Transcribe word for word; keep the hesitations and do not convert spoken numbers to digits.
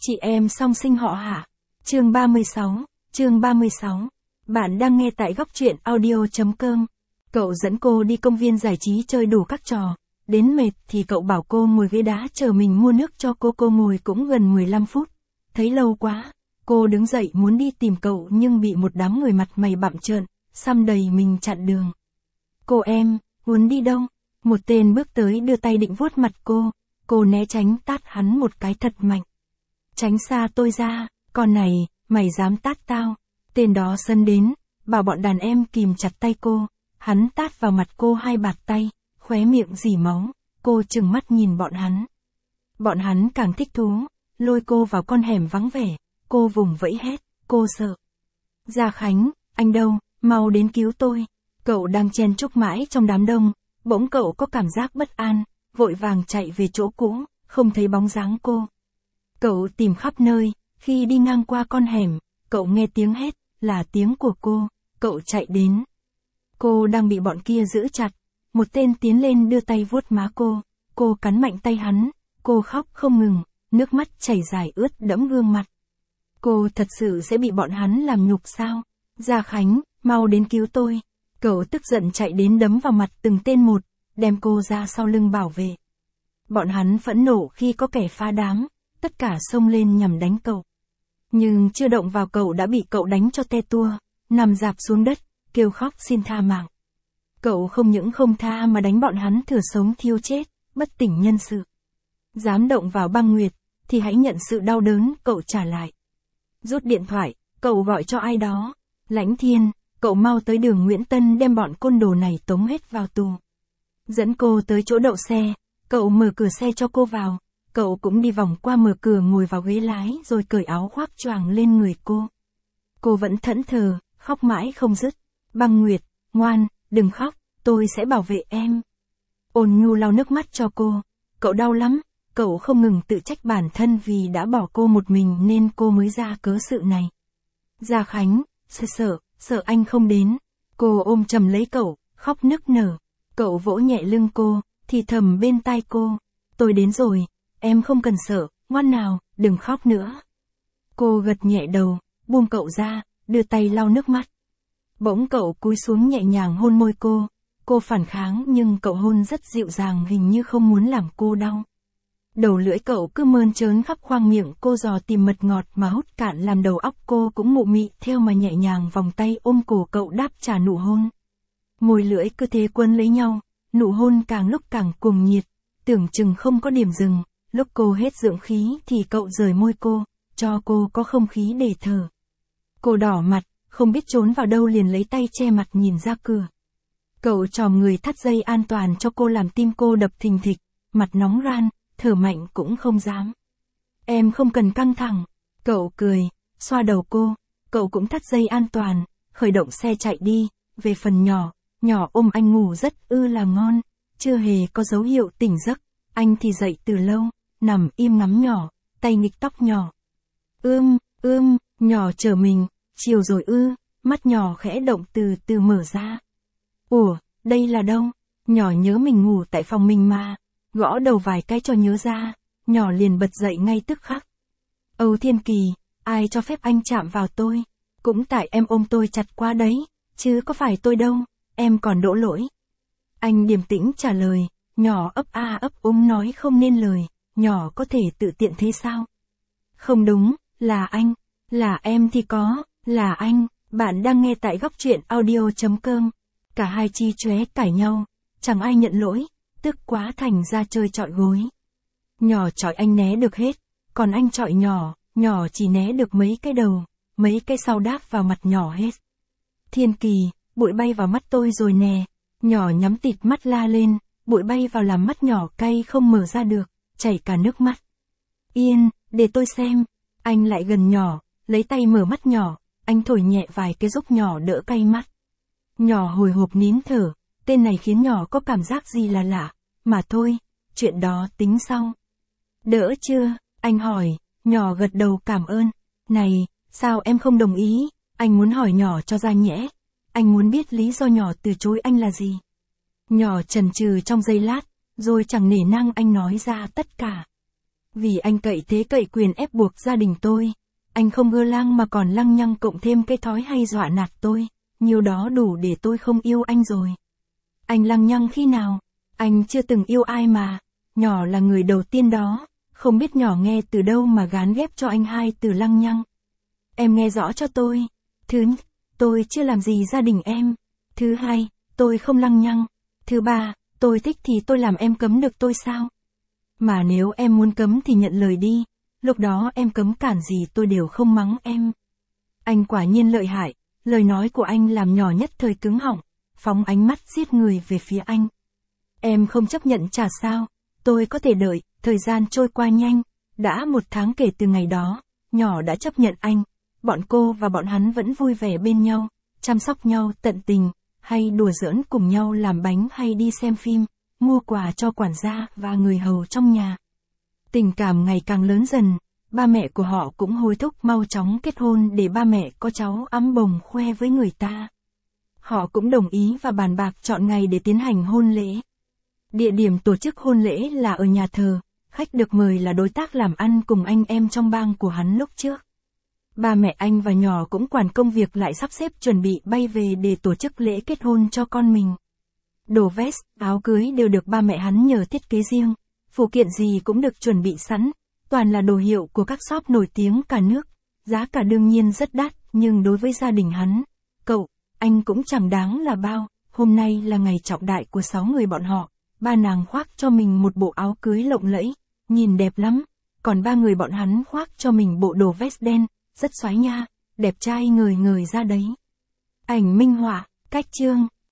Chị em song sinh họ Hạ. Chương ba mươi sáu, chương ba mươi sáu. Bạn đang nghe tại góc truyện audio chấm com. Cậu dẫn cô đi công viên giải trí chơi đủ các trò. Đến mệt thì cậu bảo cô ngồi ghế đá chờ mình mua nước cho cô. Cô ngồi cũng gần mười lăm phút. Thấy lâu quá, cô đứng dậy muốn đi tìm cậu nhưng bị một đám người mặt mày bặm trợn, xăm đầy mình chặn đường. Cô em, muốn đi đâu? Một tên bước tới đưa tay định vuốt mặt cô. Cô né tránh tát hắn một cái thật mạnh. Tránh xa tôi ra, con này, mày dám tát tao. Tên đó sân đến, bảo bọn đàn em kìm chặt tay cô. Hắn tát vào mặt cô hai bạt tay, khóe miệng rỉ máu. Cô trừng mắt nhìn bọn hắn. Bọn hắn càng thích thú, lôi cô vào con hẻm vắng vẻ. Cô vùng vẫy hét, cô sợ. Gia Khánh, anh đâu, mau đến cứu tôi. Cậu đang chen chúc mãi trong đám đông, bỗng cậu có cảm giác bất an, vội vàng chạy về chỗ cũ, không thấy bóng dáng cô. Cậu tìm khắp nơi, khi đi ngang qua con hẻm, cậu nghe tiếng hét, là tiếng của cô, cậu chạy đến. Cô đang bị bọn kia giữ chặt, một tên tiến lên đưa tay vuốt má cô, cô cắn mạnh tay hắn, cô khóc không ngừng, nước mắt chảy dài ướt đẫm gương mặt. Cô thật sự sẽ bị bọn hắn làm nhục sao? Gia Khánh, mau đến cứu tôi. Cậu tức giận chạy đến đấm vào mặt từng tên một, đem cô ra sau lưng bảo vệ. Bọn hắn phẫn nộ khi có kẻ phá đám, tất cả xông lên nhằm đánh cậu. Nhưng chưa động vào cậu đã bị cậu đánh cho te tua, nằm rạp xuống đất, kêu khóc xin tha mạng. Cậu không những không tha mà đánh bọn hắn thừa sống thiêu chết, bất tỉnh nhân sự. Dám động vào băng nguyệt, thì hãy nhận sự đau đớn, cậu trả lại. Rút điện thoại, cậu gọi cho ai đó. Lãnh Thiên, cậu mau tới đường Nguyễn Tân đem bọn côn đồ này tống hết vào tù. Dẫn cô tới chỗ đậu xe, cậu mở cửa xe cho cô vào. Cậu cũng đi vòng qua mở cửa ngồi vào ghế lái rồi cởi áo khoác choàng lên người cô. Cô vẫn thẫn thờ, khóc mãi không dứt. Băng Nguyệt, ngoan, đừng khóc, tôi sẽ bảo vệ em. Ôn Nhu lau nước mắt cho cô. Cậu đau lắm, cậu không ngừng tự trách bản thân vì đã bỏ cô một mình nên cô mới ra cớ sự này. Gia Khánh, sợ sợ, sợ anh không đến. Cô ôm chầm lấy cậu, khóc nức nở. Cậu vỗ nhẹ lưng cô, thì thầm bên tai cô. Tôi đến rồi, em không cần sợ, ngoan nào, đừng khóc nữa. Cô gật nhẹ đầu, buông cậu ra, đưa tay lau nước mắt. Bỗng cậu cúi xuống nhẹ nhàng hôn môi cô. Cô phản kháng nhưng cậu hôn rất dịu dàng hình như không muốn làm cô đau. Đầu lưỡi cậu cứ mơn trớn khắp khoang miệng cô dò tìm mật ngọt mà hút cạn làm đầu óc cô cũng mụ mị theo mà nhẹ nhàng vòng tay ôm cổ cậu đáp trả nụ hôn. Môi lưỡi cứ thế quấn lấy nhau, nụ hôn càng lúc càng cuồng nhiệt, tưởng chừng không có điểm dừng, lúc cô hết dưỡng khí thì cậu rời môi cô, cho cô có không khí để thở. Cô đỏ mặt, không biết trốn vào đâu liền lấy tay che mặt nhìn ra cửa. Cậu chòm người thắt dây an toàn cho cô làm tim cô đập thình thịch, mặt nóng ran, thở mạnh cũng không dám. Em không cần căng thẳng. Cậu cười, xoa đầu cô, cậu cũng thắt dây an toàn, khởi động xe chạy đi, về phần nhỏ, nhỏ ôm anh ngủ rất ư là ngon, chưa hề có dấu hiệu tỉnh giấc, anh thì dậy từ lâu, nằm im ngắm nhỏ, tay nghịch tóc nhỏ. Ưm, ưm, nhỏ chờ mình, chiều rồi ư, mắt nhỏ khẽ động từ từ mở ra. Ủa, đây là đâu? Nhỏ nhớ mình ngủ tại phòng mình mà. Gõ đầu vài cái cho nhớ ra, nhỏ liền bật dậy ngay tức khắc. Âu Thiên Kỳ, ai cho phép anh chạm vào tôi? Cũng tại em ôm tôi chặt quá đấy, chứ có phải tôi đâu, em còn đổ lỗi. Anh điềm tĩnh trả lời, nhỏ ấp a ấp úng nói không nên lời, nhỏ có thể tự tiện thế sao? Không đúng, là anh, là em thì có, là anh, bạn đang nghe tại góc truyện audio chấm com. Cả hai chi chóe cãi nhau, chẳng ai nhận lỗi. Tức quá thành ra chơi chọi gối. Nhỏ chọi anh né được hết, còn anh chọi nhỏ, nhỏ chỉ né được mấy cái đầu, mấy cái sau đáp vào mặt nhỏ hết. Thiên Kỳ, bụi bay vào mắt tôi rồi nè. Nhỏ nhắm tịt mắt la lên, bụi bay vào làm mắt nhỏ cay không mở ra được, chảy cả nước mắt. Yên, để tôi xem. Anh lại gần nhỏ, lấy tay mở mắt nhỏ, anh thổi nhẹ vài cái giúp nhỏ đỡ cay mắt. Nhỏ hồi hộp nín thở. Tên này khiến nhỏ có cảm giác gì là lạ, mà thôi, chuyện đó tính sau. Đỡ chưa? Anh hỏi, nhỏ gật đầu cảm ơn. Này, sao em không đồng ý? Anh muốn hỏi nhỏ cho ra nhẽ. Anh muốn biết lý do nhỏ từ chối anh là gì. Nhỏ chần chừ trong giây lát, rồi chẳng nể nang anh nói ra tất cả. Vì anh cậy thế cậy quyền ép buộc gia đình tôi. Anh không ưa lang mà còn lăng nhăng cộng thêm cái thói hay dọa nạt tôi. Nhiều đó đủ để tôi không yêu anh rồi. Anh lăng nhăng khi nào? Anh chưa từng yêu ai mà. Nhỏ là người đầu tiên đó. Không biết nhỏ nghe từ đâu mà gán ghép cho anh hai từ lăng nhăng. Em nghe rõ cho tôi. Thứ nhất, tôi chưa làm gì gia đình em. Thứ hai, tôi không lăng nhăng. Thứ ba, tôi thích thì tôi làm, em cấm được tôi sao? Mà nếu em muốn cấm thì nhận lời đi. Lúc đó em cấm cản gì tôi đều không mắng em. Anh quả nhiên lợi hại. Lời nói của anh làm nhỏ nhất thời cứng họng, phóng ánh mắt giết người về phía anh. Em không chấp nhận chả sao, tôi có thể đợi. Thời gian trôi qua nhanh, đã một tháng kể từ ngày đó, nhỏ đã chấp nhận anh. Bọn cô và bọn hắn vẫn vui vẻ bên nhau, chăm sóc nhau tận tình, hay đùa giỡn cùng nhau làm bánh hay đi xem phim, mua quà cho quản gia và người hầu trong nhà. Tình cảm ngày càng lớn dần, ba mẹ của họ cũng hối thúc mau chóng kết hôn để ba mẹ có cháu ẵm bồng khoe với người ta. Họ cũng đồng ý và bàn bạc chọn ngày để tiến hành hôn lễ. Địa điểm tổ chức hôn lễ là ở nhà thờ, khách được mời là đối tác làm ăn cùng anh em trong bang của hắn lúc trước. Ba mẹ anh và nhỏ cũng quản công việc lại sắp xếp chuẩn bị bay về để tổ chức lễ kết hôn cho con mình. Đồ vest, áo cưới đều được ba mẹ hắn nhờ thiết kế riêng, phụ kiện gì cũng được chuẩn bị sẵn, toàn là đồ hiệu của các shop nổi tiếng cả nước, giá cả đương nhiên rất đắt, nhưng đối với gia đình hắn, cậu, anh cũng chẳng đáng là bao. Hôm nay là ngày trọng đại của sáu người bọn họ, ba nàng khoác cho mình một bộ áo cưới lộng lẫy, nhìn đẹp lắm, còn ba người bọn hắn khoác cho mình bộ đồ vest đen, rất xoái nha, đẹp trai ngời ngời ra đấy. Ảnh minh họa, cách chương.